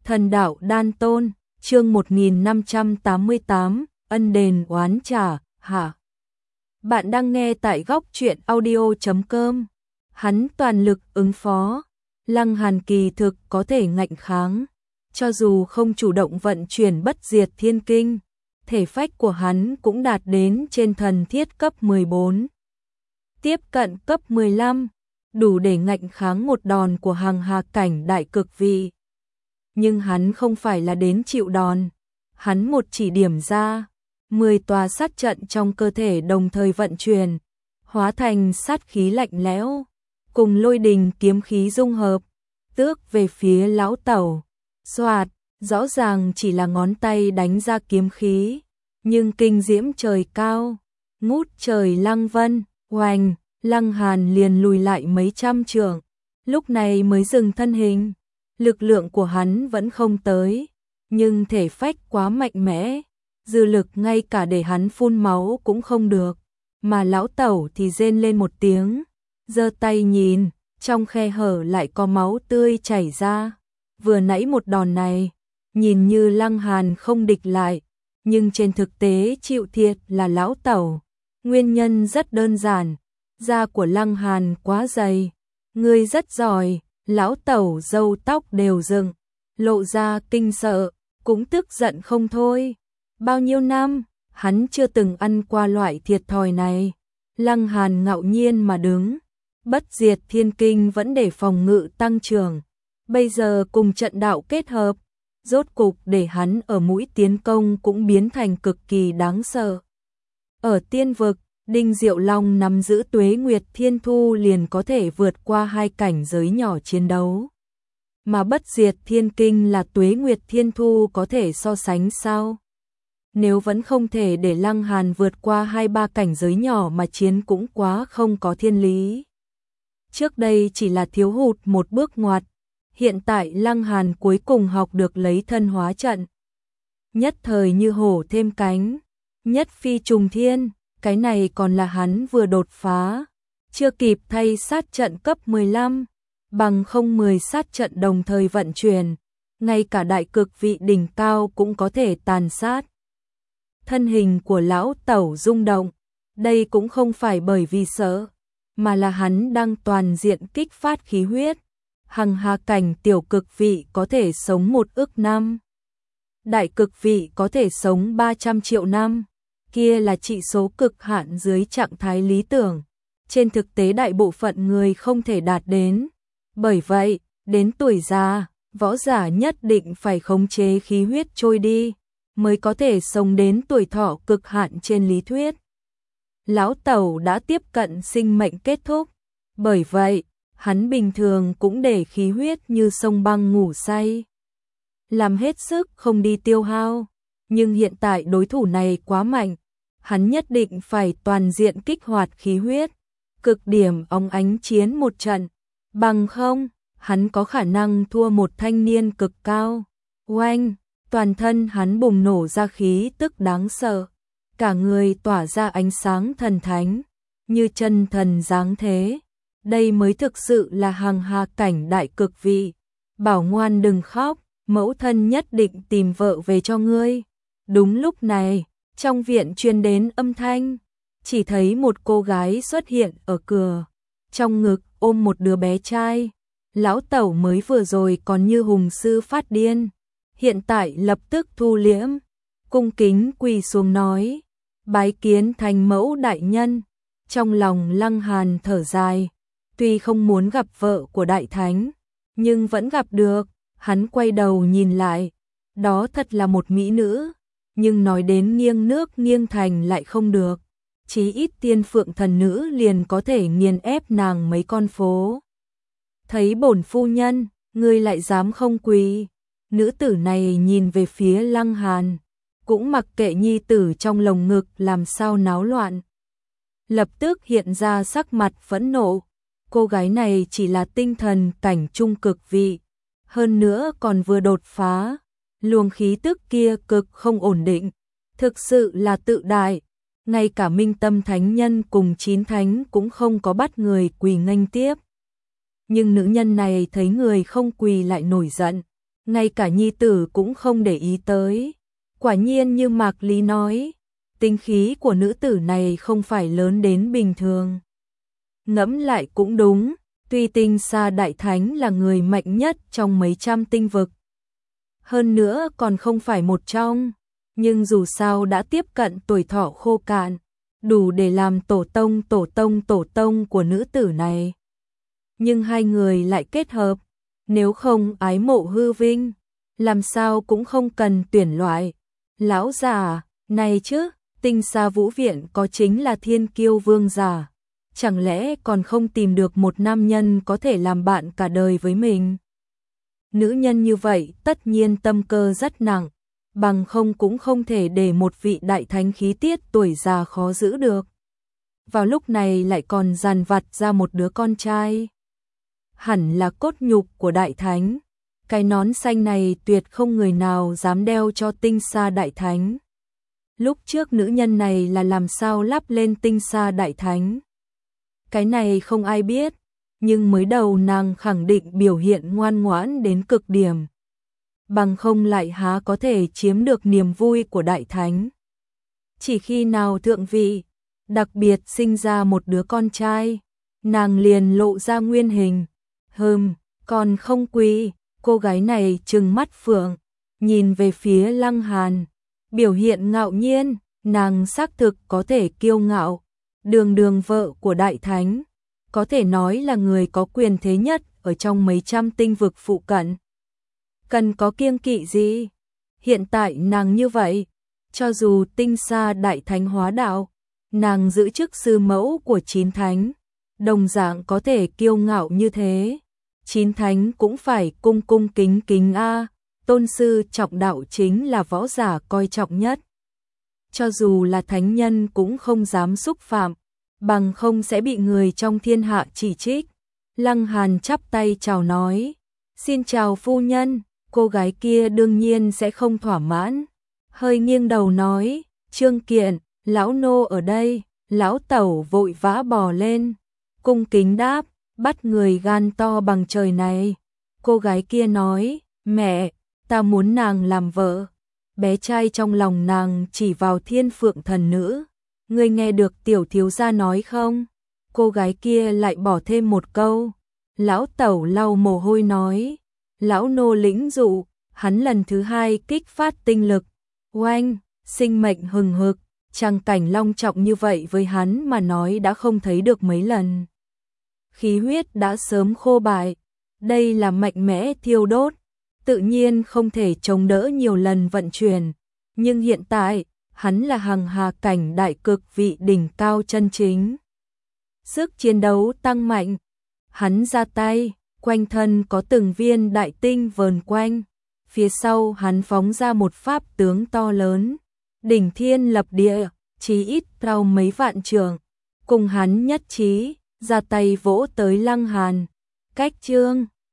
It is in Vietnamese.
Thần đạo đan tôn, chương 1588, ân đền oán trả, hả? Bạn đang nghe tại góc truyện audio.com. Hắn toàn lực ứng phó, Lăng Hàn kỳ thực có thể ngạnh kháng, cho dù không chủ động vận chuyển bất diệt thiên kinh, thể phách của hắn cũng đạt đến trên thần thiết cấp 14, tiếp cận cấp 15, đủ để ngạnh kháng một đòn của hàng hà cảnh đại cực vị. Nhưng hắn không phải là đến chịu đòn, hắn một chỉ điểm ra, 10 tòa sát trận trong cơ thể đồng thời vận chuyển, hóa thành sát khí lạnh lẽo, cùng lôi đình kiếm khí dung hợp, tước về phía lão tẩu. Soạt, rõ ràng chỉ là ngón tay đánh ra kiếm khí, nhưng kinh diễm trời cao, ngút trời lăng vân, oành, Lăng Hàn liền lùi lại mấy trăm trượng, lúc này mới dừng thân hình. Lực lượng của hắn vẫn không tới, nhưng thể phách quá mạnh mẽ, dư lực ngay cả để hắn phun máu cũng không được, mà lão tẩu thì rên lên một tiếng, giơ tay nhìn, trong khe hở lại có máu tươi chảy ra. Vừa nãy một đòn này, nhìn như Lăng Hàn không địch lại, nhưng trên thực tế chịu thiệt là lão tẩu. Nguyên nhân rất đơn giản, da của Lăng Hàn quá dày. Ngươi rất giỏi. Lão tẩu râu tóc đều dựng, lộ ra kinh sợ, cũng tức giận không thôi. Bao nhiêu năm, hắn chưa từng ăn qua loại thiệt thòi này. Lăng Hàn ngạo nhiên mà đứng, bất diệt thiên kinh vẫn để phòng ngự tăng trưởng. Bây giờ cùng trận đạo kết hợp, rốt cục để hắn ở mũi tiến công cũng biến thành cực kỳ đáng sợ. Ở tiên vực, Đinh Diệu Long nắm giữ Tuế Nguyệt Thiên Thu liền có thể vượt qua hai cảnh giới nhỏ chiến đấu. Mà bất diệt thiên kinh là Tuế Nguyệt Thiên Thu có thể so sánh sao? Nếu vẫn không thể để Lăng Hàn vượt qua 2-3 cảnh giới nhỏ mà chiến cũng quá không có thiên lý. Trước đây chỉ là thiếu hụt một bước ngoặt, hiện tại Lăng Hàn cuối cùng học được lấy thân hóa trận. Nhất thời như hổ thêm cánh, nhất phi trùng thiên. Cái này còn là hắn vừa đột phá, chưa kịp thay sát trận cấp 15, bằng không 10 sát trận đồng thời vận chuyển, ngay cả đại cực vị đỉnh cao cũng có thể tàn sát. Thân hình của lão tẩu rung động, đây cũng không phải bởi vì sợ, mà là hắn đang toàn diện kích phát khí huyết. Hằng hà cảnh tiểu cực vị có thể sống 1 ức năm, đại cực vị có thể sống 300 triệu năm. Kia là trị số cực hạn dưới trạng thái lý tưởng, trên thực tế đại bộ phận người không thể đạt đến. Bởi vậy, đến tuổi già, võ giả nhất định phải khống chế khí huyết trôi đi, mới có thể sống đến tuổi thọ cực hạn trên lý thuyết. Lão tẩu đã tiếp cận sinh mệnh kết thúc, bởi vậy, hắn bình thường cũng để khí huyết như sông băng ngủ say, làm hết sức không đi tiêu hao, nhưng hiện tại đối thủ này quá mạnh. Hắn nhất định phải toàn diện kích hoạt khí huyết, cực điểm óng ánh chiến một trận, bằng không, hắn có khả năng thua một thanh niên cực cao. Oanh, toàn thân hắn bùng nổ ra khí tức đáng sợ, cả người tỏa ra ánh sáng thần thánh, như chân thần giáng thế. Đây mới thực sự là hàng hà cảnh đại cực vị. Bảo ngoan đừng khóc, mẫu thân nhất định tìm vợ về cho ngươi. Đúng lúc này, trong viện truyền đến âm thanh, chỉ thấy một cô gái xuất hiện ở cửa, trong ngực ôm một đứa bé trai. Lão tẩu mới vừa rồi còn như hùng sư phát điên, hiện tại lập tức thu liễm, cung kính quỳ xuống nói, bái kiến thành mẫu đại nhân. Trong lòng Lăng Hàn thở dài, tuy không muốn gặp vợ của đại thánh, nhưng vẫn gặp được. Hắn quay đầu nhìn lại, đó thật là một mỹ nữ. Nhưng nói đến nghiêng nước nghiêng thành lại không được, chí ít tiên phượng thần nữ liền có thể nghiền ép nàng mấy con phố. Thấy bổn phu nhân, ngươi lại dám không quỳ? Nữ tử này nhìn về phía Lăng Hàn, cũng mặc kệ nhi tử trong lồng ngực làm sao náo loạn. Lập tức hiện ra sắc mặt phẫn nộ, cô gái này chỉ là tinh thần cảnh trung cực vị, hơn nữa còn vừa đột phá. Luồng khí tức kia cực không ổn định, thực sự là tự đại. Ngay cả Minh Tâm Thánh Nhân cùng 9 thánh cũng không có bắt người quỳ nghênh tiếp. Nhưng nữ nhân này thấy người không quỳ lại nổi giận, ngay cả nhi tử cũng không để ý tới. Quả nhiên như Mạc Lý nói, tính khí của nữ tử này không phải lớn đến bình thường. Ngẫm lại cũng đúng, tuy Tinh Sa Đại Thánh là người mạnh nhất trong mấy trăm tinh vực, hơn nữa còn không phải một trong, nhưng dù sao đã tiếp cận tuổi thọ khô cạn, đủ để làm tổ tông của nữ tử này. Nhưng hai người lại kết hợp, nếu không ái mộ hư vinh, làm sao cũng không cần tuyển loại. Lão già, này chứ, Tinh Sa Vũ Viện có chính là thiên kiêu vương giả, chẳng lẽ còn không tìm được một nam nhân có thể làm bạn cả đời với mình? Nữ nhân như vậy tất nhiên tâm cơ rất nặng, bằng không cũng không thể để một vị đại thánh khí tiết tuổi già khó giữ được. Vào lúc này lại còn dàn vặt ra một đứa con trai. Hẳn là cốt nhục của đại thánh. Cái nón xanh này tuyệt không người nào dám đeo cho Tinh Sa Đại Thánh. Lúc trước nữ nhân này là làm sao lắp lên Tinh Sa Đại Thánh? Cái này không ai biết, nhưng mới đầu nàng khẳng định biểu hiện ngoan ngoãn đến cực điểm. Bằng không lại há có thể chiếm được niềm vui của Đại Thánh. Chỉ khi nào thượng vị, đặc biệt sinh ra một đứa con trai, nàng liền lộ ra nguyên hình. Còn không quý. Cô gái này trừng mắt phượng, nhìn về phía Lăng Hàn, biểu hiện ngạo nhiên, nàng xác thực có thể kiêu ngạo, đường vợ của Đại Thánh, có thể nói là người có quyền thế nhất ở trong mấy trăm tinh vực phụ cận. Cần có kiêng kỵ gì? Hiện tại nàng như vậy, cho dù Tinh Sa Đại Thánh hóa đạo, nàng giữ chức sư mẫu của 9 thánh, đồng dạng có thể kiêu ngạo như thế. 9 thánh cũng phải cung cung kính kính a, tôn sư trọng đạo chính là võ giả coi trọng nhất. Cho dù là thánh nhân cũng không dám xúc phạm, bằng không sẽ bị người trong thiên hạ chỉ trích. Lăng Hàn chắp tay chào nói, xin chào phu nhân, cô gái kia đương nhiên sẽ không thỏa mãn. Hơi nghiêng đầu nói, Trương Kiện, lão nô ở đây, lão tẩu vội vã bò lên, cung kính đáp. Bắt người gan to bằng trời này. Cô gái kia nói, mẹ, ta muốn nàng làm vợ. Bé trai trong lòng nàng chỉ vào Thiên Phượng thần nữ. Ngươi nghe được tiểu thiếu gia nói không? Cô gái kia lại bỏ thêm một câu. Lão tẩu lau mồ hôi nói, lão nô lĩnh dụ. Hắn lần thứ hai kích phát tinh lực. Oanh, sinh mệnh hừng hực. Trang cảnh long trọng như vậy với hắn mà nói đã không thấy được mấy lần. Khí huyết đã sớm khô bại, đây là mạnh mẽ thiêu đốt, tự nhiên không thể chống đỡ nhiều lần vận chuyển, nhưng hiện tại, hắn là hằng hà cảnh đại cực vị đỉnh cao chân chính. Sức chiến đấu tăng mạnh, hắn ra tay, quanh thân có từng viên đại tinh vờn quanh, phía sau hắn phóng ra một pháp tướng to lớn, đỉnh thiên lập địa, chí ít cao mấy vạn trượng, cùng hắn nhất trí. Ra tay vỗ tới Lăng Hàn. Cách chương